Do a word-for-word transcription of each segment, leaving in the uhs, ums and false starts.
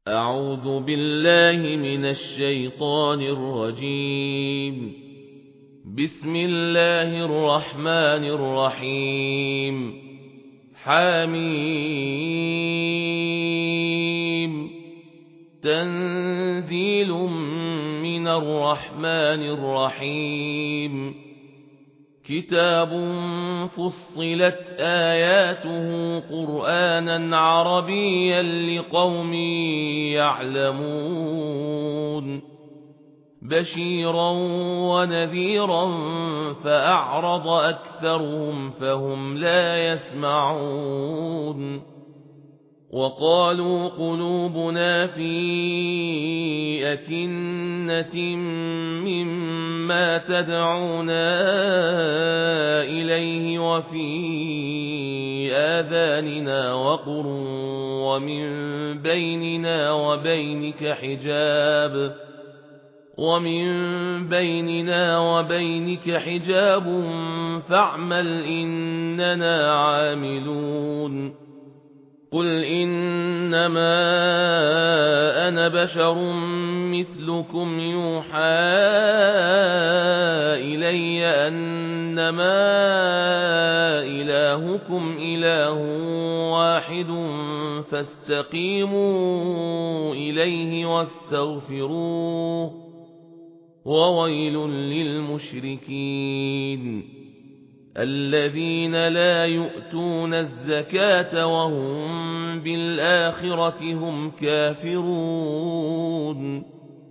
أعوذ بالله من الشيطان الرجيم. بسم الله الرحمن الرحيم. حميم. تنزيل من الرحمن الرحيم. كتاب فصلت آياته قرآنا عربيا لقوم يعلمون. بشيرا ونذيرا فأعرض أكثرهم فهم لا يسمعون. وقالوا قلوبنا في أكنة مما تدعونا إليه وفي آذاننا وقر ومن بيننا وبينك حجاب ومن بيننا وبينك حجاب فاعمل إننا عاملون. قل إنما أنا بشر مثلكم يوحى إلي أنما إلهكم إله واحد فاستقيموا إليه واستغفروه وويل للمشركين الذين لا يؤتون الزكاة وهم بالآخرة هم كافرون.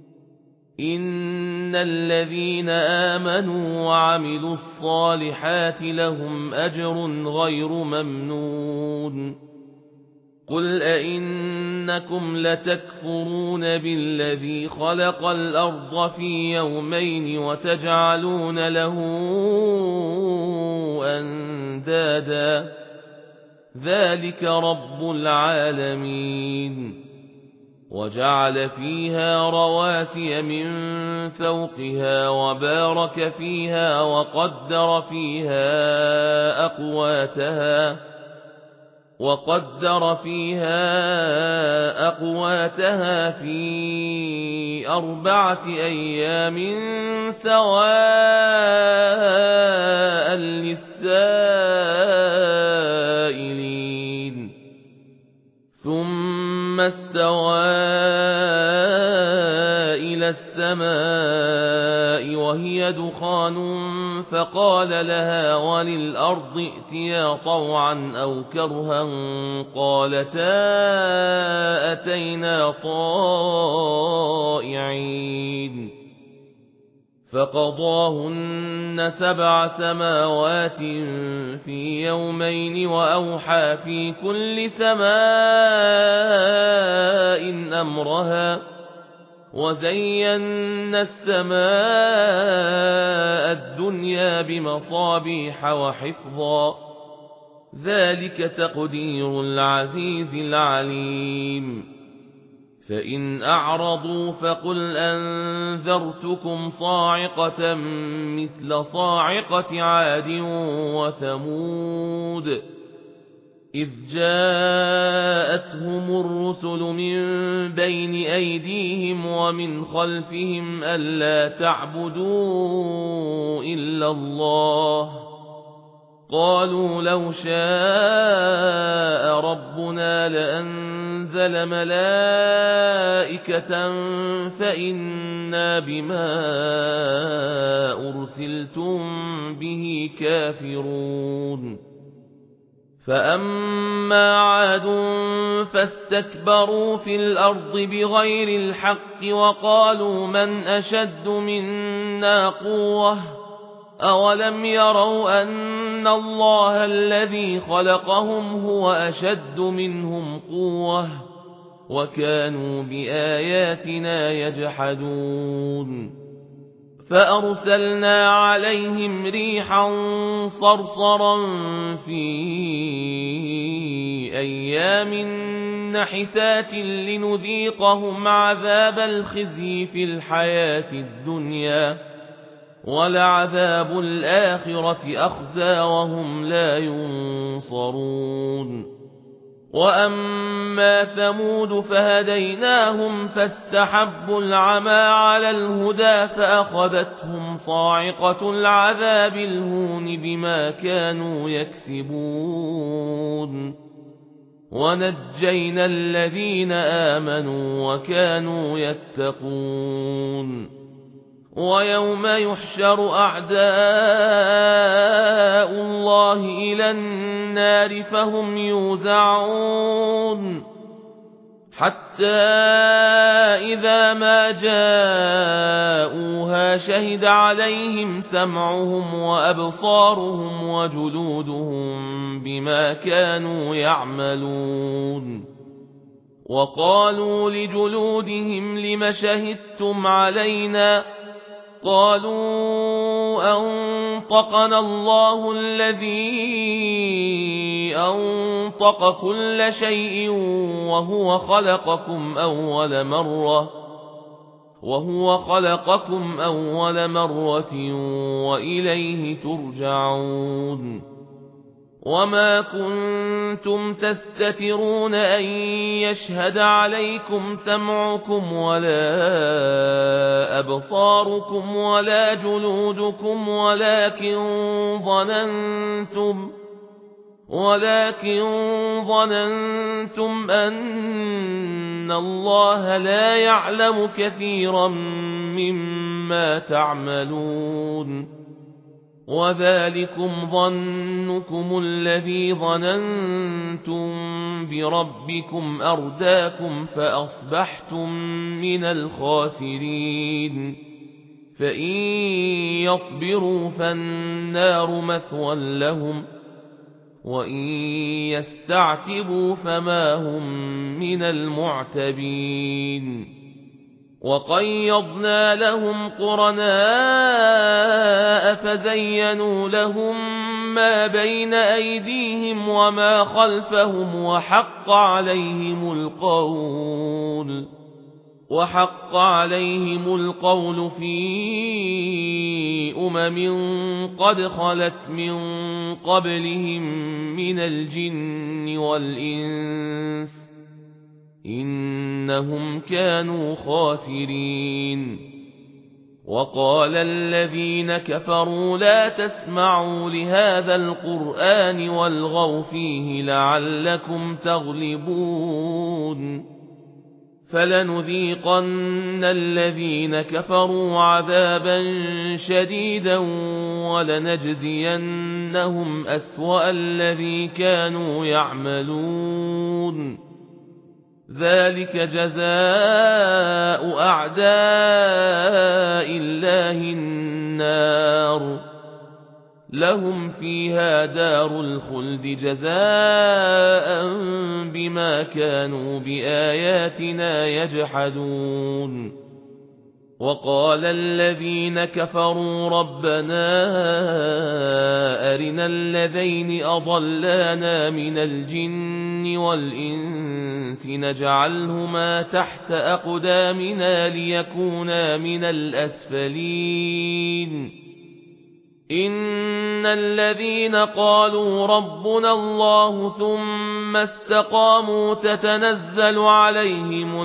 إن الذين آمنوا وعملوا الصالحات لهم أجر غير ممنون. قل أئنكم لتكفرون بالذي خلق الأرض في يومين وتجعلون له أندادا ذلك رب العالمين. وجعل فيها رواسي من فوقها وبارك فيها وقدر فيها أقواتها وقدر فيها أقواتها في أربعة أيام سواء للسائلين. ثم استوى إلى السماء وهي دخان فقال لها وللأرض ائتيا طوعا أو كرها قالتا أتينا طائعين. فقضاهن سبع سماوات في يومين وأوحى في كل سماء أمرها وزينا السماء الدنيا بمصابيح وحفظا ذلك تقدير العزيز العليم. فإن أعرضوا فقل أنذرتكم صاعقة مثل صاعقة عاد وثمود إذ جاءتهم الرسل من بين أيديهم ومن خلفهم ألا تعبدوا إلا الله قالوا لو شاء ربنا لأنزل ملائكة فإنا بما أرسلتم به كافرون. فأما عاد فاستكبروا في الأرض بغير الحق وقالوا من أشد منا قوة أولم يروا أن الله الذي خلقهم هو أشد منهم قوة وكانوا بآياتنا يجحدون. فأرسلنا عليهم ريحا صرصرا في أيام نحسات لنذيقهم عذاب الخزي في الحياة الدنيا ولعذاب الآخرة أخزى وهم لا ينصرون. وأما ثمود فهديناهم فاستحبوا العمى على الهدى فأخذتهم صاعقة العذاب الهون بما كانوا يكسبون ونجينا الذين آمنوا وكانوا يتقون ويوم يحشر أعداء الله إلى النار فهم يوزعون حتى إذا ما جاءوها شهد عليهم سمعهم وأبصارهم وجلودهم بما كانوا يعملون وقالوا لجلودهم لم شهدتم علينا قالوا أنطقنا الله الذي أنطق كل شيء وهو خلقكم أول مرة وهو خلقكم أول مرة وإليه ترجعون وما كنتم تستترون أن يشهد عليكم سمعكم ولا أبصاركم ولا جلودكم ولكن ظننتم ولكن ظننتم أن الله لا يعلم كثيرا مما تعملون وذلكم ظنكم الذي ظننتم بربكم أرداكم فأصبحتم من الخاسرين فإن يصبروا فالنار مثوى لهم وإن يستعتبوا فما هم من المعتبين وقيضنا لهم قرناء فزينوا لهم ما بين أيديهم وما خلفهم وحق عليهم القول وحق عليهم القول في أمم قد خلت من قبلهم من الجن والإنس إنهم كانوا خاسرين وقال الذين كفروا لا تسمعوا لهذا القرآن والغوا فيه لعلكم تغلبون فلنذيقن الذين كفروا عذابا شديدا ولنجزينهم أسوأ الذي كانوا يعملون ذلك جزاء أعداء الله النار لهم فيها دار الخلد جزاء بما كانوا بآياتنا يجحدون وقال الذين كفروا ربنا أرنا الذين أضلانا من الجن والإنس نجعلهما تحت أقدامنا ليكونا من الأسفلين إن الذين قالوا ربنا الله ثم استقاموا تتنزل عليهم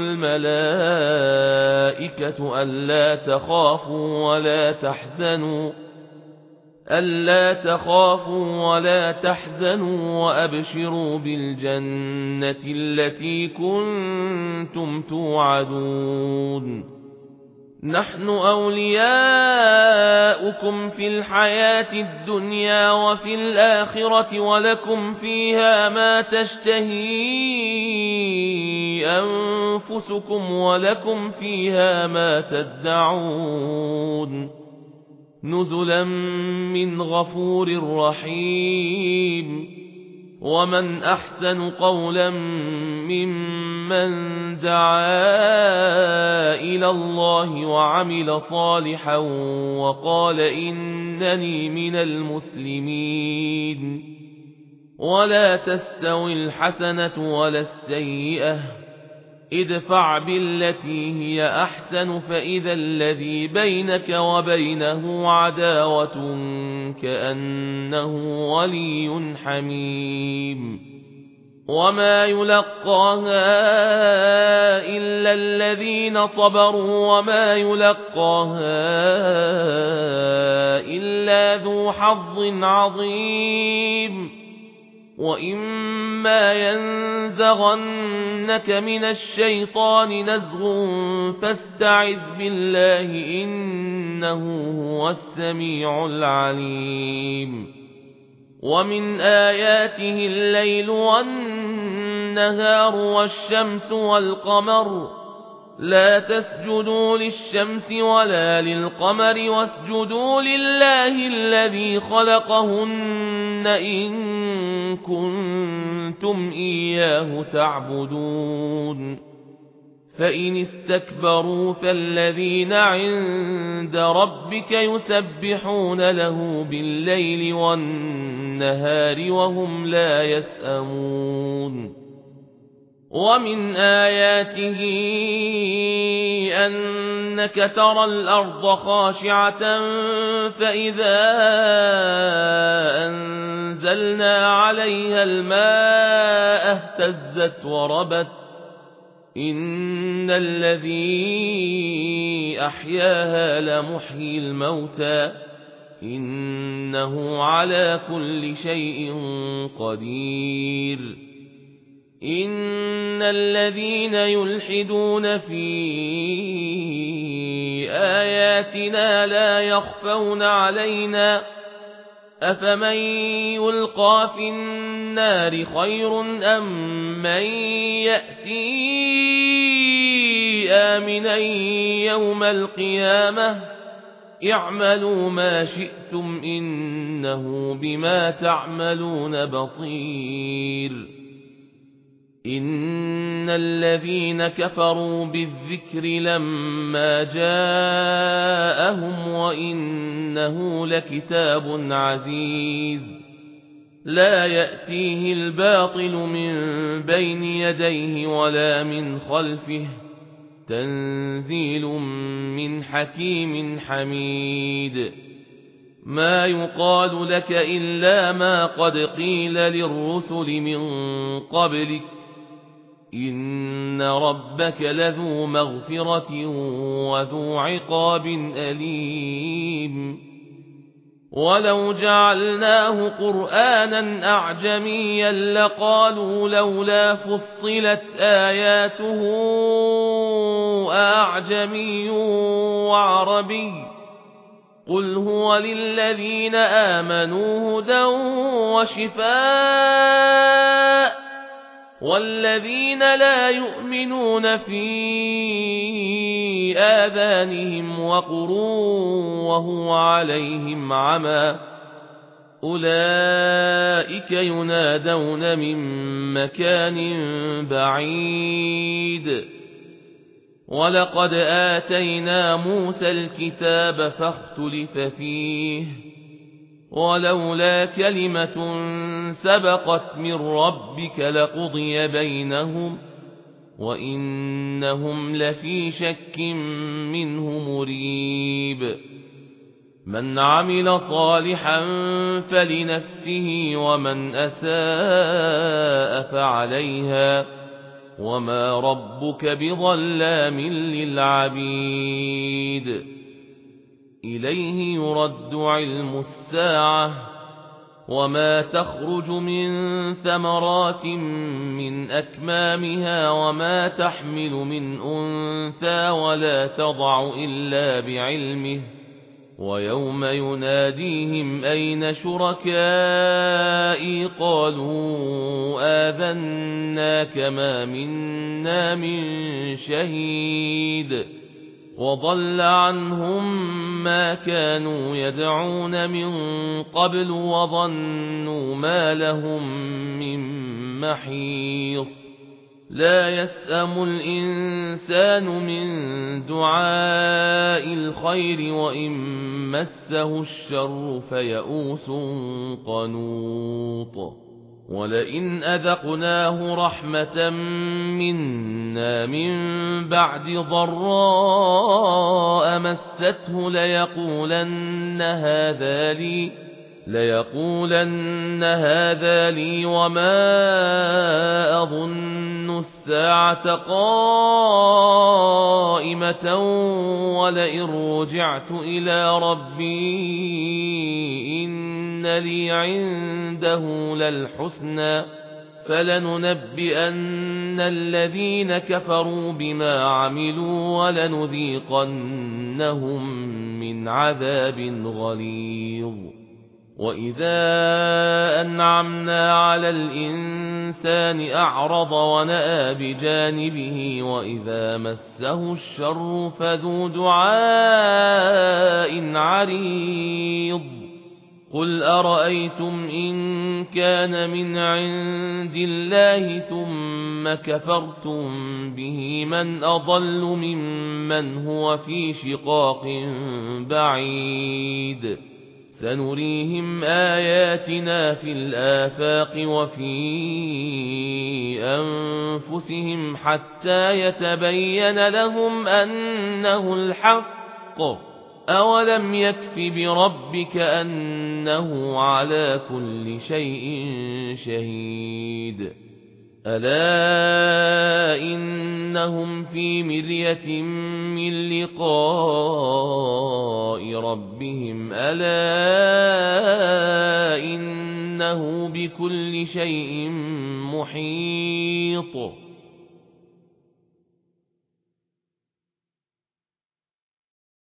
الملائكة ألا تخافوا ولا تحزنوا ألا تخافوا ولا تحزنوا وأبشروا بالجنة التي كنتم توعدون نحن أولياؤكم في الحياة الدنيا وفي الآخرة ولكم فيها ما تشتهي أنفسكم ولكم فيها ما تدعون نزلا من غفور رحيم ومن أحسن قولا ممن دعا إلى الله وعمل صالحا وقال إنني من المسلمين ولا تستوي الحسنة ولا السيئة ادفع بالتي هي أحسن فإذا الذي بينك وبينه عداوة كأنه ولي حميم وما يلقاها إلا الذين صبروا وما يلقاها إلا ذو حظ عظيم وإما ينزغنك من الشيطان نزغ فاستعذ بالله إنه هو السميع العليم ومن آياته الليل والنهار والشمس والقمر لا تسجدوا للشمس ولا للقمر واسجدوا لله الذي خلقهن إن كنتم إياه تعبدون فإن استكبروا فالذين عند ربك يسبحون له بالليل والنهار وهم لا يسأمون ومن آياته أنك ترى الأرض خاشعة فإذا أنزلنا عليها الماء اهتزت وربت إن الذي أحياها لمحيي الموتى إنه على كل شيء قدير إن الذين يلحدون في آياتنا لا يخفون علينا أفمن يلقى في النار خير أم من يأتي آمنا يوم القيامة اعملوا ما شئتم إنه بما تعملون بصير إن الذين كفروا بالذكر لما جاءهم وإنه لكتاب عزيز لا يأتيه الباطل من بين يديه ولا من خلفه تنزيل من حكيم حميد ما يقال لك إلا ما قد قيل للرسل من قبلك إن ربك لذو مغفرة وذو عقاب أليم ولو جعلناه قرآنا أعجميا لقالوا لولا فصلت آياته أعجمي وعربي قل هو للذين آمنوا هدى وشفاء والذين لا يؤمنون في آذانهم وقر وهو عليهم عمى أولئك ينادون من مكان بعيد ولقد آتينا موسى الكتاب فاختلف فيه ولولا كلمة سبقت من ربك لقضي بينهم وإنهم لفي شك منه مريب من عمل صالحا فلنفسه ومن أساء فعليها وما ربك بظلام للعبيد إليه يرد علم الساعة وما تخرج من ثمرات من أكمامها وما تحمل من أنثى ولا تضع إلا بعلمه ويوم يناديهم أين شركائي قالوا آذناك ما منا من شهيد وضل عنهم ما كانوا يدعون من قبل وظنوا ما لهم من محيص لا يسأم الإنسان من دعاء الخير وإن مسه الشر فيئوس قنوط ولئن أذقناه رحمة منا من بعد ضراء مسته ليقولن هذا لي ليقولن هذا لي وما أظن الساعة قائمة ولئن رجعت إلى ربي إن لي عنده للحسنى فلننبئن الذين كفروا بما عملوا ولنذيقنهم من عذاب غليظ وإذا أنعمنا على الإنسان أعرض ونأى بجانبه وإذا مسه الشر فذو دعاء عريض قل أرأيتم إن كان من عند الله ثم كفرتم به من أضل ممن هو في شقاق بعيد سنريهم آياتنا في الآفاق وفي أنفسهم حتى يتبين لهم أنه الحق أولم يكف بربك أنه على كل شيء شهيد ألا إنهم في مرية من لقاء ربهم ألا إنه بكل شيء محيط